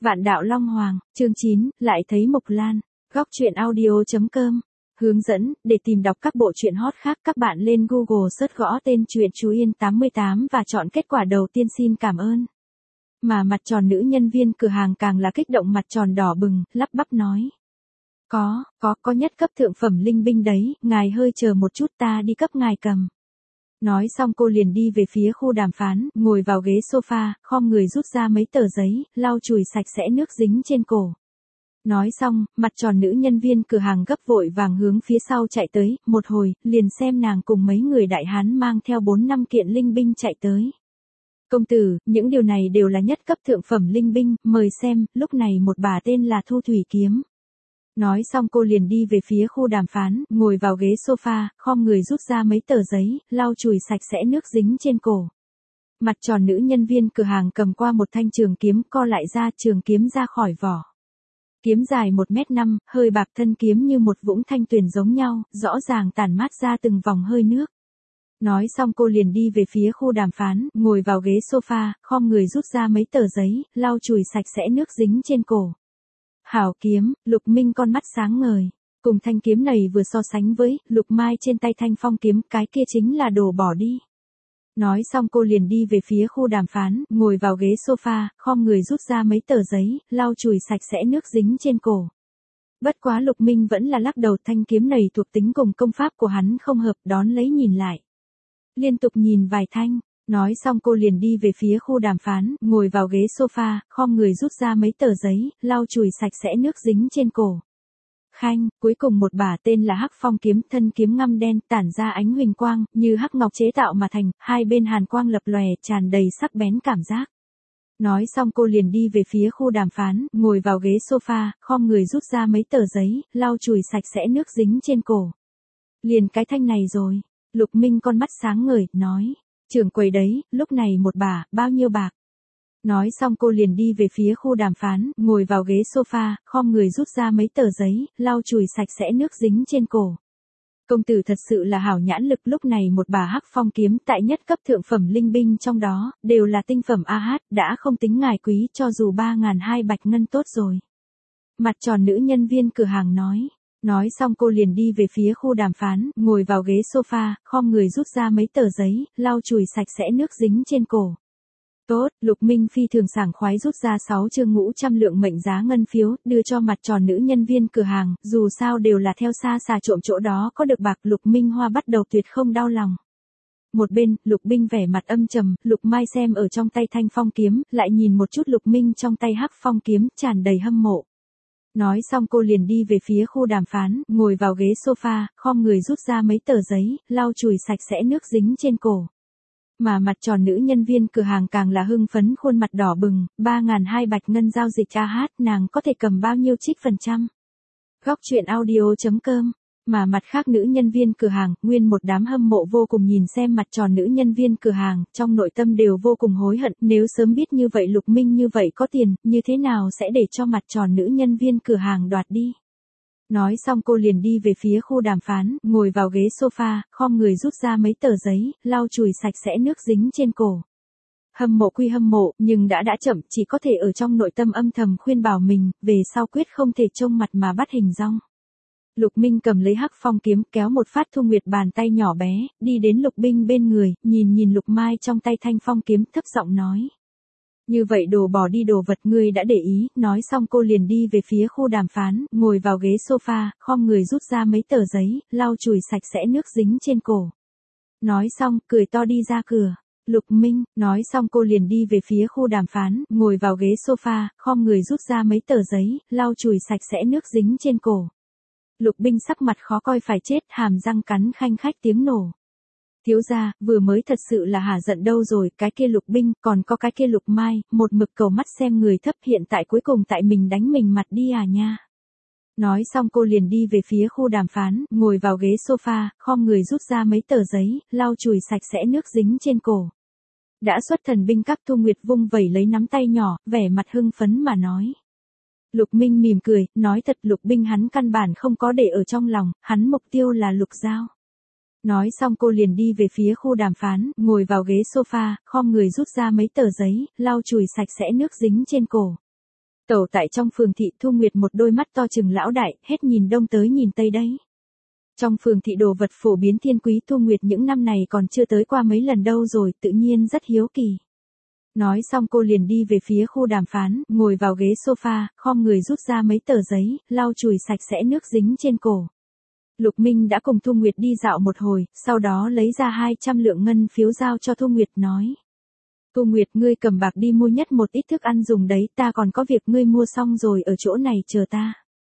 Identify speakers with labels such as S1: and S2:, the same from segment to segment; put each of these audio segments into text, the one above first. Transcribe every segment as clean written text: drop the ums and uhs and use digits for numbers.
S1: Vạn đạo Long Hoàng, chương 9, lại thấy Mộc Lan. Góc truyện audio.com. Hướng dẫn, để tìm đọc các bộ truyện hot khác các bạn lên Google search gõ tên truyện Chú Yên 88 và chọn kết quả đầu tiên xin cảm ơn. Mà mặt tròn nữ nhân viên cửa hàng càng là kích động mặt tròn đỏ bừng, lắp bắp nói. Có nhất cấp thượng phẩm linh binh đấy, ngài hơi chờ một chút ta đi cấp ngài cầm. Nói xong cô liền đi về phía khu đàm phán, ngồi vào ghế sofa, khom người rút ra mấy tờ giấy, lau chùi sạch sẽ nước dính trên cổ. Nói xong, mặt tròn nữ nhân viên cửa hàng gấp vội vàng hướng phía sau chạy tới, một hồi, liền xem nàng cùng mấy người đại hán mang theo 4-5 kiện linh binh chạy tới. Công tử, những điều này đều là nhất cấp thượng phẩm linh binh, mời xem, lúc này một bà tên là Thu Thủy Kiếm. Nói xong cô liền đi về phía khu đàm phán, ngồi vào ghế sofa, khom người rút ra mấy tờ giấy, lau chùi sạch sẽ nước dính trên cổ. Mặt tròn nữ nhân viên cửa hàng cầm qua một thanh trường kiếm, co lại ra, trường kiếm ra khỏi vỏ. Kiếm dài 1m5, hơi bạc, thân kiếm như một vũng thanh tuyền giống nhau, rõ ràng tản mát ra từng vòng hơi nước. Nói xong cô liền đi về phía khu đàm phán, ngồi vào ghế sofa, khom người rút ra mấy tờ giấy, lau chùi sạch sẽ nước dính trên cổ. Hảo kiếm, Lục Minh con mắt sáng ngời. Cùng thanh kiếm này vừa so sánh với, Lục Mai trên tay thanh phong kiếm, cái kia chính là đồ bỏ đi. Nói xong cô liền đi về phía khu đàm phán, ngồi vào ghế sofa, khom người rút ra mấy tờ giấy, lau chùi sạch sẽ nước dính trên cổ. Bất quá Lục Minh vẫn là lắc đầu, thanh kiếm này thuộc tính cùng công pháp của hắn không hợp, đón lấy nhìn lại. Liên tục nhìn vài thanh. Nói xong cô liền đi về phía khu đàm phán, ngồi vào ghế sofa, khom người rút ra mấy tờ giấy, lau chùi sạch sẽ nước dính trên cổ. Khanh, cuối cùng một bả tên là Hắc Phong kiếm, thân kiếm ngăm đen, tản ra ánh huỳnh quang, như hắc ngọc chế tạo mà thành, hai bên hàn quang lập lòe, tràn đầy sắc bén cảm giác. Nói xong cô liền đi về phía khu đàm phán, ngồi vào ghế sofa, khom người rút ra mấy tờ giấy, lau chùi sạch sẽ nước dính trên cổ. Liền cái thanh này rồi. Lục Minh con mắt sáng ngời, nói. Trưởng quầy đấy, lúc này một bả, bao nhiêu bạc? Nói xong cô liền đi về phía khu đàm phán, ngồi vào ghế sofa, khom người rút ra mấy tờ giấy, lau chùi sạch sẽ nước dính trên cổ. Công tử thật sự là hảo nhãn lực, lúc này một bả Hắc Phong kiếm tại nhất cấp thượng phẩm linh binh trong đó, đều là tinh phẩm AH, đã không tính ngài quý, cho dù 3.200 bạch ngân tốt rồi. Mặt tròn nữ nhân viên cửa hàng nói. Nói xong cô liền đi về phía khu đàm phán, ngồi vào ghế sofa, khom người rút ra mấy tờ giấy, lau chùi sạch sẽ nước dính trên cổ. Tốt, Lục Minh phi thường sảng khoái rút ra 6 chương 500 lượng mệnh giá ngân phiếu, đưa cho mặt tròn nữ nhân viên cửa hàng, dù sao đều là theo xa xà trộm chỗ đó có được bạc. Lục Minh Hoa bắt đầu tuyệt không đau lòng. Một bên, Lục Minh vẻ mặt âm trầm, Lục Mai xem ở trong tay thanh phong kiếm, lại nhìn một chút Lục Minh trong tay Hắc Phong kiếm, tràn đầy hâm mộ. Nói xong cô liền đi về phía khu đàm phán, ngồi vào ghế sofa, khom người rút ra mấy tờ giấy, lau chùi sạch sẽ nước dính trên cổ. Mà mặt tròn nữ nhân viên cửa hàng càng là hưng phấn, khuôn mặt đỏ bừng, 3.200 bạch ngân giao dịch AH, nàng có thể cầm bao nhiêu trích %. Góc truyện audio.com. Mà mặt khác nữ nhân viên cửa hàng, nguyên một đám hâm mộ vô cùng nhìn xem mặt tròn nữ nhân viên cửa hàng, trong nội tâm đều vô cùng hối hận, nếu sớm biết như vậy Lục Minh như vậy có tiền, như thế nào sẽ để cho mặt tròn nữ nhân viên cửa hàng đoạt đi. Nói xong cô liền đi về phía khu đàm phán, ngồi vào ghế sofa, khom người rút ra mấy tờ giấy, lau chùi sạch sẽ nước dính trên cổ. Hâm mộ quy hâm mộ, nhưng đã chậm, chỉ có thể ở trong nội tâm âm thầm khuyên bảo mình, về sau quyết không thể trông mặt mà bắt hình dong. Lục Minh cầm lấy Hắc Phong kiếm, kéo một phát Thu Nguyệt bàn tay nhỏ bé, đi đến Lục Minh bên người, nhìn Lục Mai trong tay thanh phong kiếm, thấp giọng nói. Như vậy đồ bỏ đi đồ vật ngươi đã để ý. Nói xong cô liền đi về phía khu đàm phán, ngồi vào ghế sofa, khom người rút ra mấy tờ giấy, lau chùi sạch sẽ nước dính trên cổ. Nói xong, cười to đi ra cửa. Lục Minh, nói xong cô liền đi về phía khu đàm phán, ngồi vào ghế sofa, khom người rút ra mấy tờ giấy, lau chùi sạch sẽ nước dính trên cổ. Lục Minh sắc mặt khó coi phải chết, hàm răng cắn khanh khách tiếng nổ. Thiếu gia, vừa mới thật sự là hả giận đâu rồi, cái kia Lục Minh, còn có cái kia Lục Mai, một mực cầu mắt xem người thấp, hiện tại cuối cùng tại mình đánh mình mặt đi à nha. Nói xong cô liền đi về phía khu đàm phán, ngồi vào ghế sofa, khom người rút ra mấy tờ giấy, lau chùi sạch sẽ nước dính trên cổ. Đã xuất thần binh các, Thu Nguyệt vung vẩy lấy nắm tay nhỏ, vẻ mặt hưng phấn mà nói. Lục Minh mỉm cười, nói thật Lục Minh hắn căn bản không có để ở trong lòng, hắn mục tiêu là Lục Giao. Nói xong cô liền đi về phía khu đàm phán, ngồi vào ghế sofa, khom người rút ra mấy tờ giấy, lau chùi sạch sẽ nước dính trên cổ. Tẩu tại trong phường thị Thu Nguyệt một đôi mắt to trừng lão đại, hết nhìn đông tới nhìn tây đấy. Trong phường thị đồ vật phổ biến thiên quý Thu Nguyệt những năm này còn chưa tới qua mấy lần đâu rồi, tự nhiên rất hiếu kỳ. Nói xong cô liền đi về phía khu đàm phán, ngồi vào ghế sofa, khom người rút ra mấy tờ giấy, lau chùi sạch sẽ nước dính trên cổ. Lục Minh đã cùng Thu Nguyệt đi dạo một hồi, sau đó lấy ra 200 lượng ngân phiếu giao cho Thu Nguyệt nói. Thu Nguyệt, ngươi cầm bạc đi mua nhất một ít thức ăn dùng đấy, ta còn có việc, ngươi mua xong rồi ở chỗ này chờ ta.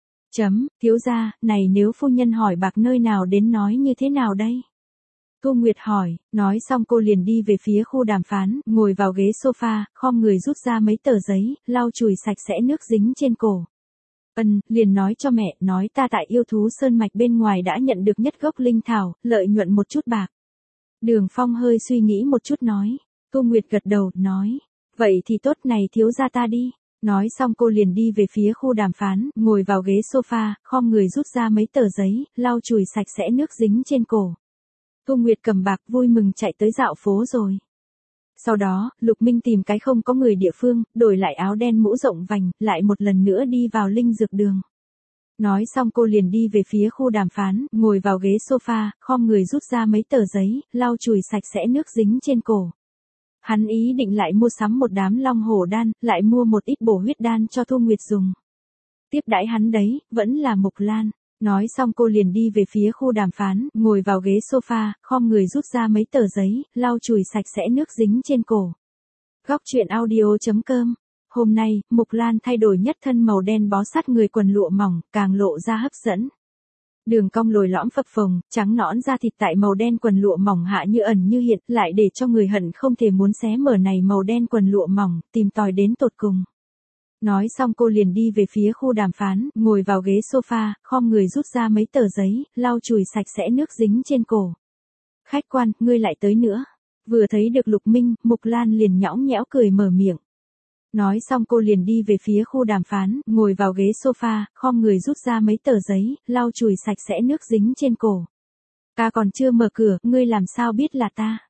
S1: Thiếu gia, này nếu phu nhân hỏi bạc nơi nào đến nói như thế nào đây? Thu Nguyệt hỏi, nói xong cô liền đi về phía khu đàm phán, ngồi vào ghế sofa, khom người rút ra mấy tờ giấy, lau chùi sạch sẽ nước dính trên cổ. Liền nói cho mẹ, nói ta tại yêu thú sơn mạch bên ngoài đã nhận được nhất gốc linh thảo, lợi nhuận một chút bạc. Đường Phong hơi suy nghĩ một chút nói. Thu Nguyệt gật đầu, nói. Vậy thì tốt, này thiếu gia ta đi. Nói xong cô liền đi về phía khu đàm phán, ngồi vào ghế sofa, khom người rút ra mấy tờ giấy, lau chùi sạch sẽ nước dính trên cổ. Thu Nguyệt cầm bạc vui mừng chạy tới dạo phố rồi. Sau đó, Lục Minh tìm cái không có người địa phương, đổi lại áo đen mũ rộng vành, lại một lần nữa đi vào linh dược đường. Nói xong cô liền đi về phía khu đàm phán, ngồi vào ghế sofa, khom người rút ra mấy tờ giấy, lau chùi sạch sẽ nước dính trên cổ. Hắn ý định lại mua sắm một đám long hổ đan, lại mua một ít bổ huyết đan cho Thu Nguyệt dùng. Tiếp đãi hắn đấy, vẫn là Mục Lan. Nói xong cô liền đi về phía khu đàm phán, ngồi vào ghế sofa, khom người rút ra mấy tờ giấy, lau chùi sạch sẽ nước dính trên cổ. Góc truyện audio.com. Hôm nay, Mục Lan thay đổi nhất thân màu đen bó sát người quần lụa mỏng, càng lộ ra hấp dẫn. Đường cong lồi lõm phập phồng, trắng nõn da thịt tại màu đen quần lụa mỏng hạ như ẩn như hiện, lại để cho người hận không thể muốn xé mở này màu đen quần lụa mỏng, tìm tòi đến tột cùng. Nói xong cô liền đi về phía khu đàm phán, ngồi vào ghế sofa, khom người rút ra mấy tờ giấy, lau chùi sạch sẽ nước dính trên cổ. Khách quan, ngươi lại tới nữa. Vừa thấy được Lục Minh, Mục Lan liền nhõng nhẽo cười mở miệng. Nói xong cô liền đi về phía khu đàm phán, ngồi vào ghế sofa, khom người rút ra mấy tờ giấy, lau chùi sạch sẽ nước dính trên cổ. Ta còn chưa mở cửa, ngươi làm sao biết là ta?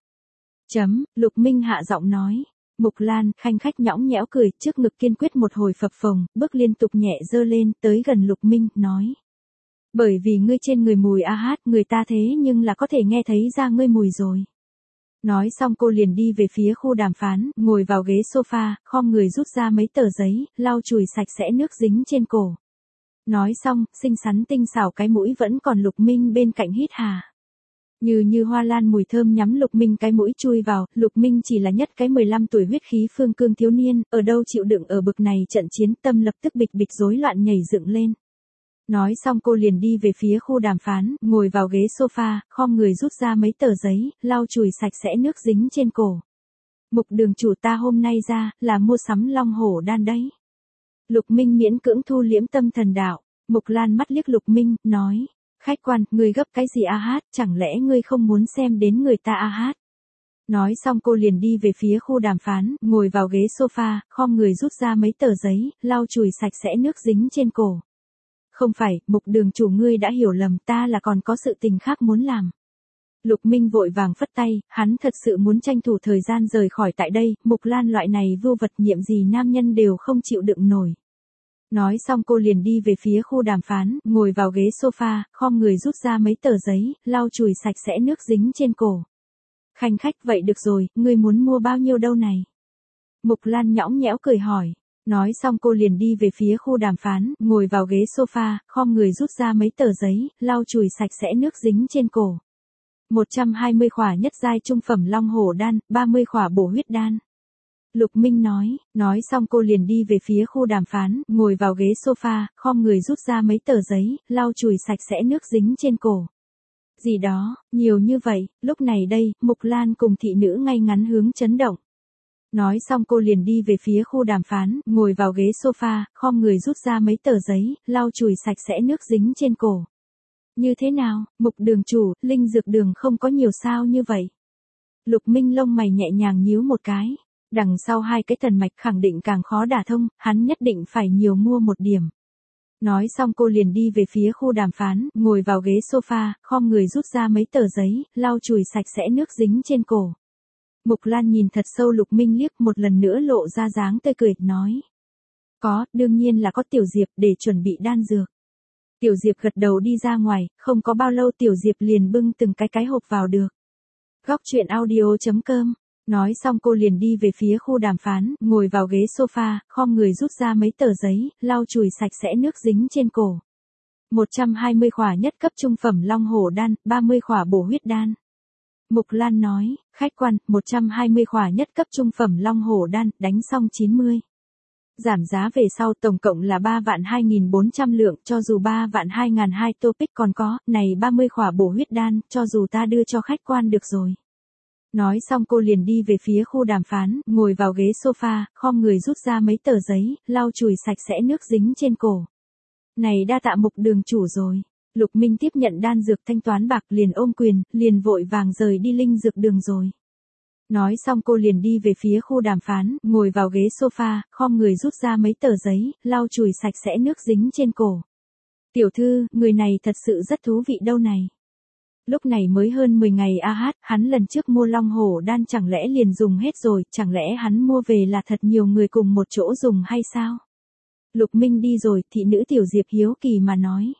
S1: Lục Minh hạ giọng nói. Mục Lan, khanh khách nhõng nhẽo cười, trước ngực kiên quyết một hồi phập phồng, bước liên tục nhẹ dơ lên, tới gần Lục Minh, nói. Bởi vì ngươi trên người mùi AH, người ta thế nhưng là có thể nghe thấy ra ngươi mùi rồi. Nói xong cô liền đi về phía khu đàm phán, ngồi vào ghế sofa, khom người rút ra mấy tờ giấy, lau chùi sạch sẽ nước dính trên cổ. Nói xong, xinh xắn tinh xảo cái mũi vẫn còn Lục Minh bên cạnh hít hà. Như hoa lan mùi thơm nhắm Lục Minh cái mũi chui vào, Lục Minh chỉ là nhất cái 15 tuổi huyết khí phương cương thiếu niên, ở đâu chịu đựng ở bực này trận chiến, tâm lập tức bịch bịch rối loạn nhảy dựng lên. Nói xong cô liền đi về phía khu đàm phán, ngồi vào ghế sofa, khom người rút ra mấy tờ giấy, lau chùi sạch sẽ nước dính trên cổ. Mục đường chủ, ta hôm nay ra, là mua sắm long hổ đan đấy. Lục Minh miễn cưỡng thu liễm tâm thần đạo. Mục Lan mắt liếc Lục Minh, nói. Khách quan, ngươi gấp cái gì AH, chẳng lẽ ngươi không muốn xem đến người ta AH? Nói xong cô liền đi về phía khu đàm phán, ngồi vào ghế sofa, khom người rút ra mấy tờ giấy, lau chùi sạch sẽ nước dính trên cổ. Không phải, Mục đường chủ, ngươi đã hiểu lầm, ta là còn có sự tình khác muốn làm. Lục Minh vội vàng phất tay, hắn thật sự muốn tranh thủ thời gian rời khỏi tại đây, Mục Lan loại này vưu vật nhiệm gì nam nhân đều không chịu đựng nổi. Nói xong cô liền đi về phía khu đàm phán, ngồi vào ghế sofa, khom người rút ra mấy tờ giấy, lau chùi sạch sẽ nước dính trên cổ. Khanh khách, vậy được rồi, ngươi muốn mua bao nhiêu đâu này? Mục Lan nhõng nhẽo cười hỏi. Nói xong cô liền đi về phía khu đàm phán, ngồi vào ghế sofa, khom người rút ra mấy tờ giấy, lau chùi sạch sẽ nước dính trên cổ. 120 khỏa nhất giai trung phẩm long hổ đan, 30 khỏa bổ huyết đan. Lục Minh nói xong cô liền đi về phía khu đàm phán, ngồi vào ghế sofa, khom người rút ra mấy tờ giấy, lau chùi sạch sẽ nước dính trên cổ. Gì đó, nhiều như vậy, lúc này đây, Mục Lan cùng thị nữ ngay ngắn hướng chấn động. Nói xong cô liền đi về phía khu đàm phán, ngồi vào ghế sofa, khom người rút ra mấy tờ giấy, lau chùi sạch sẽ nước dính trên cổ. Như thế nào, Mục đường chủ, linh dược đường không có nhiều sao như vậy? Lục Minh lông mày nhẹ nhàng nhíu một cái. Đằng sau hai cái thần mạch khẳng định càng khó đả thông, hắn nhất định phải nhiều mua một điểm. Nói xong cô liền đi về phía khu đàm phán, ngồi vào ghế sofa, khom người rút ra mấy tờ giấy, lau chùi sạch sẽ nước dính trên cổ. Mục Lan nhìn thật sâu Lục Minh liếc, một lần nữa lộ ra dáng tươi cười, nói. Có, đương nhiên là có Tiểu Diệp để chuẩn bị đan dược. Tiểu Diệp gật đầu đi ra ngoài, không có bao lâu Tiểu Diệp liền bưng từng cái hộp vào được. Góc truyện audio.com. Nói xong cô liền đi về phía khu đàm phán, ngồi vào ghế sofa, khom người rút ra mấy tờ giấy, lau chùi sạch sẽ nước dính trên cổ. 120 khỏa nhất cấp trung phẩm long hổ đan, 30 khỏa bổ huyết đan. Mục Lan nói, khách quan, 120 khỏa nhất cấp trung phẩm long hổ đan, đánh xong 90. Giảm giá về sau tổng cộng là 3.2.400 lượng, cho dù 3.200.2 topic còn có, này 30 khỏa bổ huyết đan, cho dù ta đưa cho khách quan được rồi. Nói xong cô liền đi về phía khu đàm phán, ngồi vào ghế sofa, khom người rút ra mấy tờ giấy, lau chùi sạch sẽ nước dính trên cổ. Này đa tạ Mục đường chủ rồi. Lục Minh tiếp nhận đan dược thanh toán bạc liền ôm quyền, liền vội vàng rời đi linh dược đường rồi. Nói xong cô liền đi về phía khu đàm phán, ngồi vào ghế sofa, khom người rút ra mấy tờ giấy, lau chùi sạch sẽ nước dính trên cổ. Tiểu thư, người này thật sự rất thú vị đâu này. Lúc này mới hơn 10 ngày hắn lần trước mua long hổ đan chẳng lẽ liền dùng hết rồi, chẳng lẽ hắn mua về là thật nhiều người cùng một chỗ dùng hay sao? Lục Minh đi rồi, thị nữ Tiểu Diệp hiếu kỳ mà nói.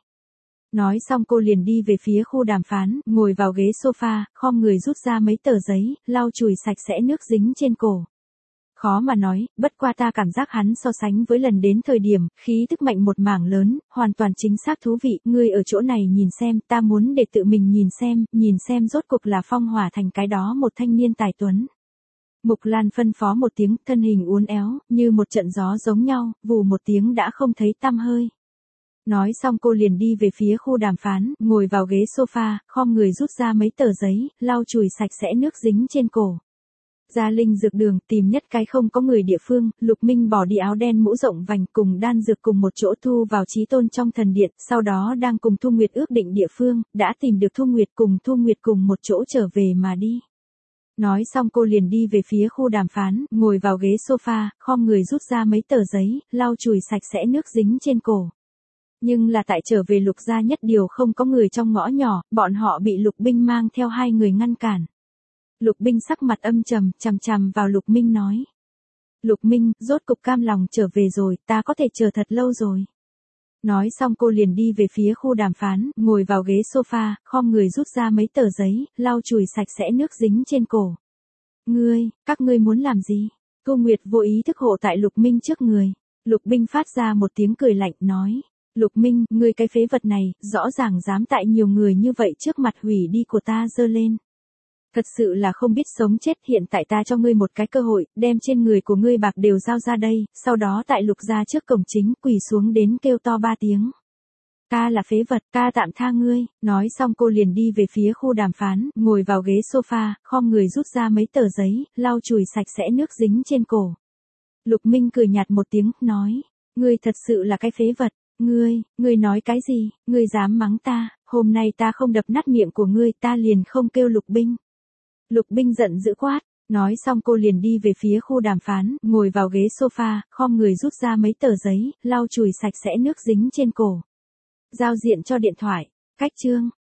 S1: Nói xong cô liền đi về phía khu đàm phán, ngồi vào ghế sofa, khom người rút ra mấy tờ giấy, lau chùi sạch sẽ nước dính trên cổ. Khó mà nói, bất qua ta cảm giác hắn so sánh với lần đến thời điểm, khí tức mạnh một mảng lớn, hoàn toàn chính xác thú vị, ngươi ở chỗ này nhìn xem, ta muốn để tự mình nhìn xem rốt cuộc là phong hỏa thành cái đó một thanh niên tài tuấn. Mục Lan phân phó một tiếng, thân hình uốn éo, như một trận gió giống nhau, vù một tiếng đã không thấy tăm hơi. Nói xong cô liền đi về phía khu đàm phán, ngồi vào ghế sofa, khom người rút ra mấy tờ giấy, lau chùi sạch sẽ nước dính trên cổ. Ra linh dược đường, tìm nhất cái không có người địa phương, Lục Minh bỏ đi áo đen mũ rộng vành cùng đan dược cùng một chỗ thu vào Chí Tôn trong thần điện, sau đó đang cùng Thu Nguyệt ước định địa phương, đã tìm được Thu Nguyệt cùng một chỗ trở về mà đi. Nói xong cô liền đi về phía khu đàm phán, ngồi vào ghế sofa, khom người rút ra mấy tờ giấy, lau chùi sạch sẽ nước dính trên cổ. Nhưng là tại trở về Lục gia nhất điều không có người trong ngõ nhỏ, bọn họ bị Lục Binh mang theo hai người ngăn cản. Lục Binh sắc mặt âm trầm, chằm chằm vào Lục Minh nói. Lục Minh, rốt cục cam lòng trở về rồi, ta có thể chờ thật lâu rồi. Nói xong cô liền đi về phía khu đàm phán, ngồi vào ghế sofa, khom người rút ra mấy tờ giấy, lau chùi sạch sẽ nước dính trên cổ. Các ngươi muốn làm gì? Thu Nguyệt vô ý thức hộ tại Lục Minh trước người. Lục Binh phát ra một tiếng cười lạnh nói. Lục Minh, ngươi cái phế vật này, rõ ràng dám tại nhiều người như vậy trước mặt hủy đi của ta giơ lên. Thật sự là không biết sống chết, hiện tại ta cho ngươi một cái cơ hội, đem trên người của ngươi bạc đều giao ra đây, sau đó tại Lục gia trước cổng chính quỳ xuống đến kêu to 3 tiếng. Ta là phế vật, ta tạm tha ngươi. Nói xong cô liền đi về phía khu đàm phán, ngồi vào ghế sofa, khom người rút ra mấy tờ giấy, lau chùi sạch sẽ nước dính trên cổ. Lục Minh cười nhạt một tiếng, nói, ngươi thật sự là cái phế vật. Ngươi nói cái gì, ngươi dám mắng ta, hôm nay ta không đập nát miệng của ngươi, ta liền không kêu Lục Binh. Lục Binh giận dữ quát, nói xong cô liền đi về phía khu đàm phán, ngồi vào ghế sofa, khom người rút ra mấy tờ giấy, lau chùi sạch sẽ nước dính trên cổ. Giao diện cho điện thoại, cách chương.